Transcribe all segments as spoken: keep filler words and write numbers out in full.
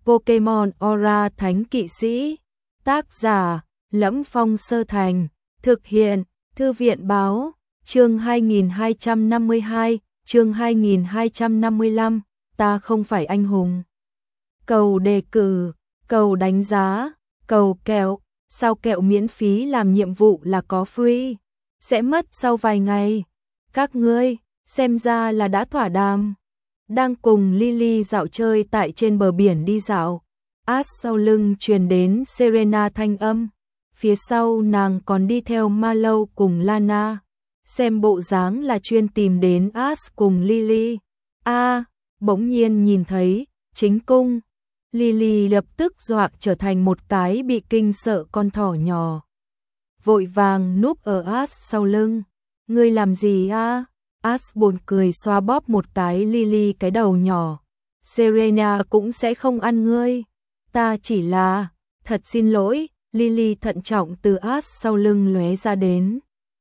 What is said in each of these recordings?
Pokemon Aura Thánh Kỵ Sĩ. Tác giả: Lẫm Phong Sơ Thành. Thực hiện: Thư viện báo. Chương hai nghìn hai trăm năm mươi hai, chương hai nghìn hai trăm năm mươi lăm, ta không phải anh hùng. Cầu đề cử, cầu đánh giá, cầu kẹo, sao kẹo miễn phí làm nhiệm vụ là có free, sẽ mất sau vài ngày. Các ngươi, xem ra là đã thỏa đàm. Đang cùng Lily dạo chơi tại trên bờ biển đi dạo, Ash sau lưng truyền đến Serena thanh âm, phía sau nàng còn đi theo Mallow cùng Lana, xem bộ dáng là chuyên tìm đến Ash cùng Lily. A, à, bỗng nhiên nhìn thấy chính cung, Lily lập tức dọa trở thành một cái bị kinh sợ con thỏ nhỏ, vội vàng núp ở Ash sau lưng. Ngươi làm gì a? À? Ash buồn cười xoa bóp một cái Lily cái đầu nhỏ. Serena cũng sẽ không ăn ngươi. Ta chỉ là, thật xin lỗi. Lily thận trọng từ Ash sau lưng lóe ra đến.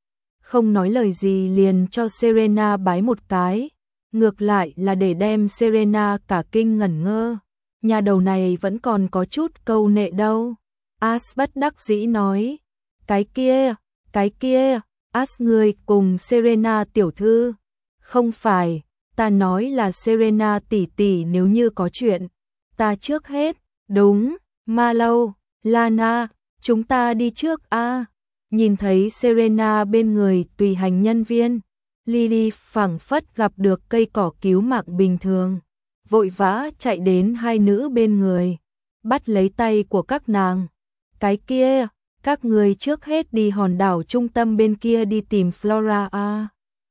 Không nói lời gì liền cho Serena bái một cái. Ngược lại là để đem Serena cả kinh ngẩn ngơ. Nhà đầu này vẫn còn có chút câu nệ đâu. Ash bất đắc dĩ nói. Cái kia, cái kia. Ash ngươi cùng Serena tiểu thư. Không phải, ta nói là Serena tỷ tỷ nếu như có chuyện. Ta trước hết, đúng, Mallow, Lana, chúng ta đi trước a. À. Nhìn thấy Serena bên người tùy hành nhân viên, Lily phảng phất gặp được cây cỏ cứu mạng bình thường, vội vã chạy đến hai nữ bên người, bắt lấy tay của các nàng. Cái kia, các người trước hết đi hòn đảo trung tâm bên kia đi tìm Flora a. À.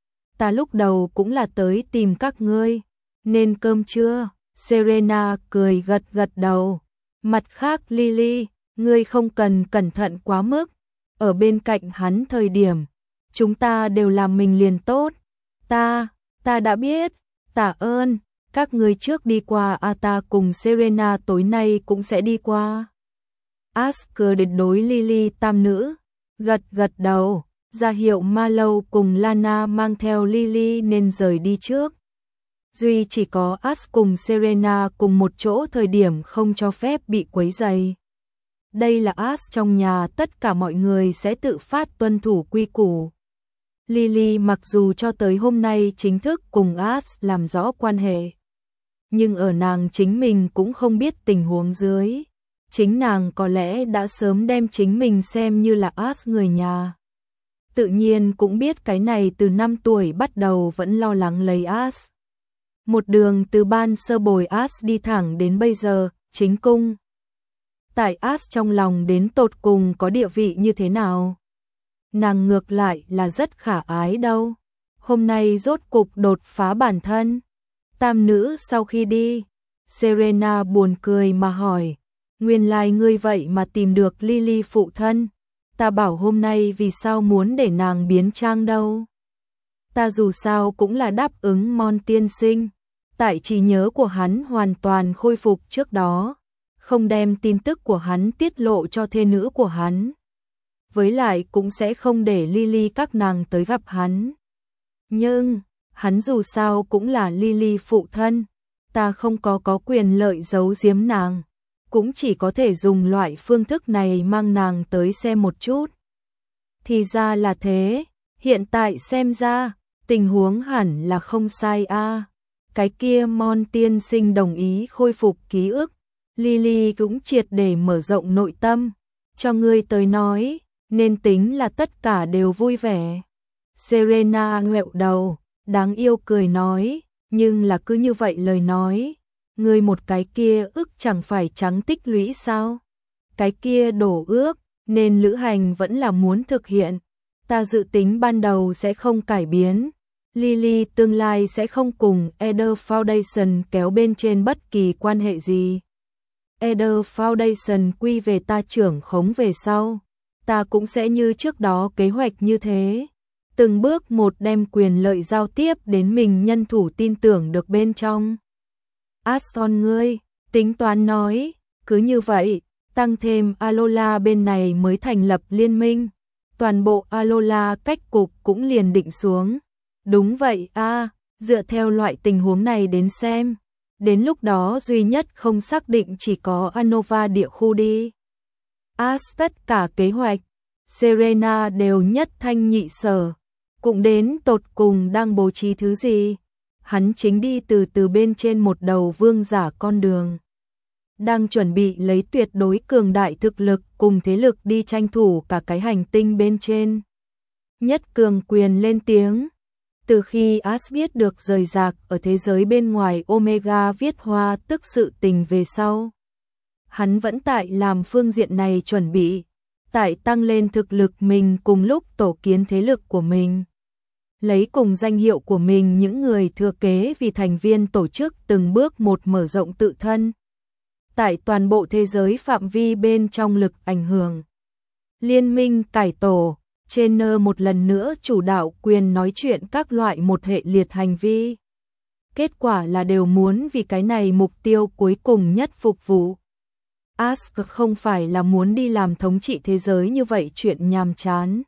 Ta lúc đầu cũng là tới tìm các ngươi, nên cơm chưa? Serena cười gật gật đầu. Mặt khác Lily, ngươi không cần cẩn thận quá mức, ở bên cạnh hắn thời điểm, chúng ta đều làm mình liền tốt. Ta, ta đã biết, tạ ơn, các ngươi trước đi qua a, ta cùng Serena tối nay cũng sẽ đi qua. Ash cười đến đối Lily tam nữ, gật gật đầu, ra hiệu Mallow cùng Lana mang theo Lily nên rời đi trước. Duy chỉ có Ash cùng Serena cùng một chỗ thời điểm không cho phép bị quấy rầy. Đây là Ash trong nhà, tất cả mọi người sẽ tự phát tuân thủ quy củ. Lily mặc dù cho tới hôm nay chính thức cùng Ash làm rõ quan hệ, nhưng ở nàng chính mình cũng không biết tình huống dưới. Chính nàng có lẽ đã sớm đem chính mình xem như là Ash người nhà. Tự nhiên cũng biết cái này từ năm tuổi bắt đầu vẫn lo lắng lấy Ash. Một đường từ ban sơ bồi Ash đi thẳng đến bây giờ, chính cung. Tại Ash trong lòng đến tột cùng có địa vị như thế nào? Nàng ngược lại là rất khả ái đâu. Hôm nay rốt cục đột phá bản thân. Tam nữ sau khi đi, Serena buồn cười mà hỏi. Nguyên lai ngươi vậy mà tìm được Lily phụ thân. Ta bảo hôm nay vì sao muốn để nàng biến trang đâu. Ta dù sao cũng là đáp ứng Mon tiên sinh. Tại trí nhớ của hắn hoàn toàn khôi phục trước đó, không đem tin tức của hắn tiết lộ cho thê nữ của hắn. Với lại cũng sẽ không để Lily các nàng tới gặp hắn. Nhưng, hắn dù sao cũng là Lily phụ thân. Ta không có có quyền lợi giấu giếm nàng. Cũng chỉ có thể dùng loại phương thức này mang nàng tới xem một chút. Thì ra là thế, hiện tại xem ra, tình huống hẳn là không sai a. À. Cái kia Mon tiên sinh đồng ý khôi phục ký ức, Lily cũng triệt để mở rộng nội tâm, cho ngươi tới nói, nên tính là tất cả đều vui vẻ. Serena ngẹo đầu, đáng yêu cười nói, nhưng là cứ như vậy lời nói. Ngươi một cái kia ức chẳng phải trắng tích lũy sao? Cái kia đổ ước, nên lữ hành vẫn là muốn thực hiện. Ta dự tính ban đầu sẽ không cải biến. Lily tương lai sẽ không cùng Eder Foundation kéo bên trên bất kỳ quan hệ gì. Eder Foundation quy về ta trưởng khống về sau. Ta cũng sẽ như trước đó kế hoạch như thế. Từng bước một đem quyền lợi giao tiếp đến mình nhân thủ tin tưởng được bên trong. Aston ngươi, tính toán nói, cứ như vậy, tăng thêm Alola bên này mới thành lập liên minh, toàn bộ Alola cách cục cũng liền định xuống. Đúng vậy a, à, dựa theo loại tình huống này đến xem, Đến lúc đó duy nhất không xác định chỉ có Anova địa khu đi. As tất cả kế hoạch, Serena đều nhất thanh nhị sở, cũng đến tột cùng đang bố trí thứ gì. Hắn chính đi từ từ bên trên một đầu vương giả con đường. Đang chuẩn bị lấy tuyệt đối cường đại thực lực cùng thế lực đi tranh thủ cả cái hành tinh bên trên. Nhất cường quyền lên tiếng. Từ khi As biết được rời rạc ở thế giới bên ngoài Omega viết hoa tức sự tình về sau. Hắn vẫn tại làm phương diện này chuẩn bị, tại tăng lên thực lực mình cùng lúc tổ kiến thế lực của mình. Lấy cùng danh hiệu của mình những người thừa kế vì thành viên tổ chức từng bước một mở rộng tự thân. Tại toàn bộ thế giới phạm vi bên trong lực ảnh hưởng. Liên minh cải tổ, Jenner một lần nữa chủ đạo quyền nói chuyện các loại một hệ liệt hành vi. Kết quả là đều muốn vì cái này mục tiêu cuối cùng nhất phục vụ. Ask không phải là muốn đi làm thống trị thế giới như vậy chuyện nhàm chán.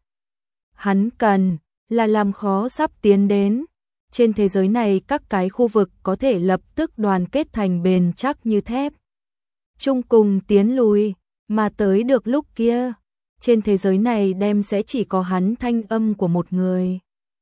Hắn cần là làm khó sắp tiến đến. Trên thế giới này các cái khu vực có thể lập tức đoàn kết thành bền chắc như thép. Chung cùng tiến lùi, mà tới được lúc kia. Trên thế giới này đem sẽ chỉ có hắn thanh âm của một người.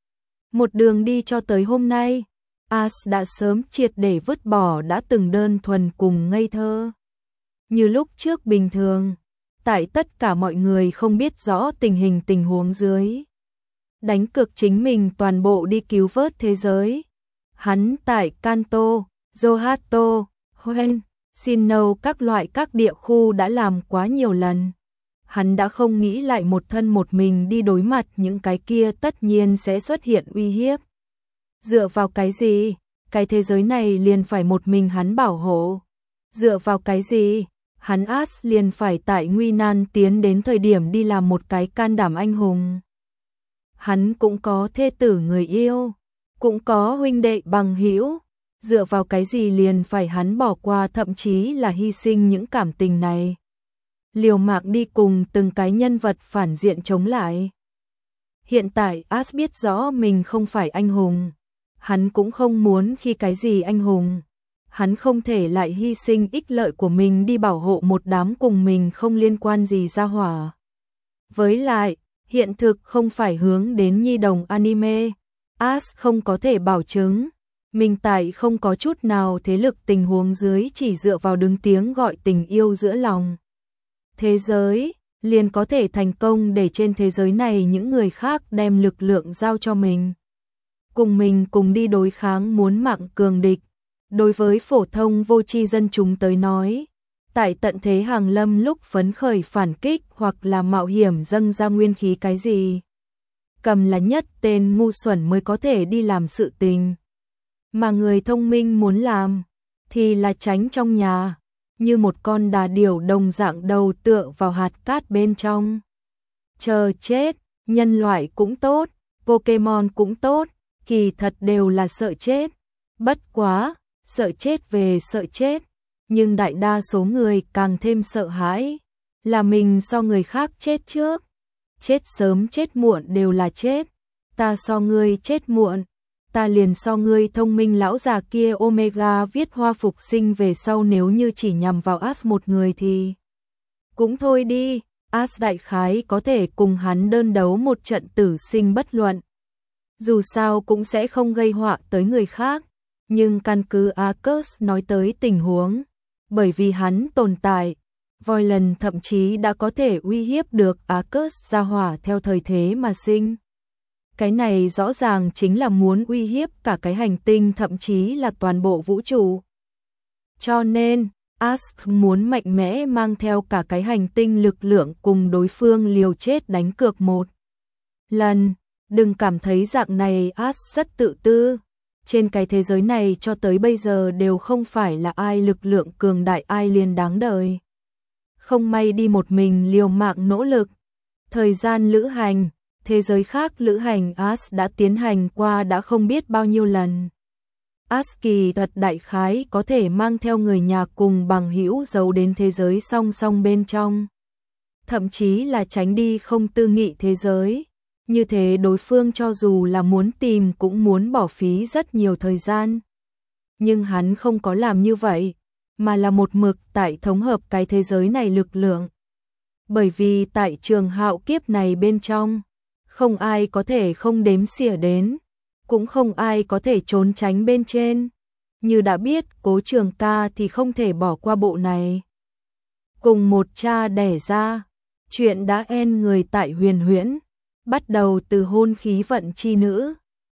Một đường đi cho tới hôm nay, As đã sớm triệt để vứt bỏ đã từng đơn thuần cùng ngây thơ. Như lúc trước bình thường, tại tất cả mọi người không biết rõ tình hình tình huống dưới. Đánh cược chính mình toàn bộ đi cứu vớt thế giới. Hắn tại Kanto, Johto, Hoenn, Sinnoh các loại các địa khu đã làm quá nhiều lần. Hắn đã không nghĩ lại một thân một mình đi đối mặt những cái kia tất nhiên sẽ xuất hiện uy hiếp. Dựa vào cái gì? Cái thế giới này liền phải một mình hắn bảo hộ. Dựa vào cái gì? Hắn As liền phải tại nguy nan tiến đến thời điểm đi làm một cái can đảm anh hùng. Hắn cũng có thê tử người yêu, cũng có huynh đệ bằng hữu. Dựa vào cái gì liền phải hắn bỏ qua thậm chí là hy sinh những cảm tình này. Liều mạng đi cùng từng cái nhân vật phản diện chống lại. Hiện tại As biết rõ mình không phải anh hùng. Hắn cũng không muốn khi cái gì anh hùng. Hắn không thể lại hy sinh ích lợi của mình đi bảo hộ một đám cùng mình không liên quan gì ra hỏa. Với lại, hiện thực không phải hướng đến nhi đồng anime. As không có thể bảo chứng. Mình tại không có chút nào thế lực tình huống dưới chỉ dựa vào đứng tiếng gọi tình yêu giữa lòng. Thế giới, liền có thể thành công để trên thế giới này những người khác đem lực lượng giao cho mình. Cùng mình cùng đi đối kháng muốn mạng cường địch. Đối với phổ thông vô tri dân chúng tới nói, tại tận thế hàng lâm lúc phấn khởi phản kích hoặc là mạo hiểm dâng ra nguyên khí cái gì. Cầm là nhất tên ngu xuẩn mới có thể đi làm sự tình. Mà người thông minh muốn làm, thì là tránh trong nhà, như một con đà điểu đồng dạng đầu tựa vào hạt cát bên trong. Chờ chết, nhân loại cũng tốt, Pokemon cũng tốt, kỳ thật đều là sợ chết. Bất quá, sợ chết về sợ chết, nhưng đại đa số người càng thêm sợ hãi, là mình so người khác chết trước. Chết sớm chết muộn đều là chết, ta so ngươi chết muộn. Ta liền so ngươi thông minh lão già kia Omega viết hoa phục sinh về sau nếu như chỉ nhằm vào As một người thì cũng thôi đi, As đại khái có thể cùng hắn đơn đấu một trận tử sinh bất luận. Dù sao cũng sẽ không gây họa tới người khác, nhưng căn cứ Arcus nói tới tình huống, bởi vì hắn tồn tại, Voylan thậm chí đã có thể uy hiếp được Arcus gia hỏa theo thời thế mà sinh. Cái này rõ ràng chính là muốn uy hiếp cả cái hành tinh thậm chí là toàn bộ vũ trụ. Cho nên, Ask muốn mạnh mẽ mang theo cả cái hành tinh lực lượng cùng đối phương liều chết đánh cược một lần. Đừng cảm thấy dạng này Ask rất tự tư. Trên cái thế giới này cho tới bây giờ đều không phải là ai lực lượng cường đại ai liền đáng đời. Không may đi một mình liều mạng nỗ lực. Thời gian lữ hành, thế giới khác lữ hành As đã tiến hành qua đã không biết bao nhiêu lần. As kỳ thật đại khái có thể mang theo người nhà cùng bằng hữu giấu đến thế giới song song bên trong. Thậm chí là tránh đi không tư nghị thế giới. Như thế đối phương cho dù là muốn tìm cũng muốn bỏ phí rất nhiều thời gian. nhưng hắn không có làm như vậy, mà là một mực tại thống hợp cái thế giới này lực lượng. Bởi vì tại trường hạo kiếp này bên trong, không ai có thể không đếm xỉa đến, cũng không ai có thể trốn tránh bên trên. Như đã biết Cố Trường Ca thì không thể bỏ qua bộ này. Cùng một cha đẻ ra, chuyện đã en người tại Huyền Huyễn, bắt đầu từ hôn khí vận chi nữ,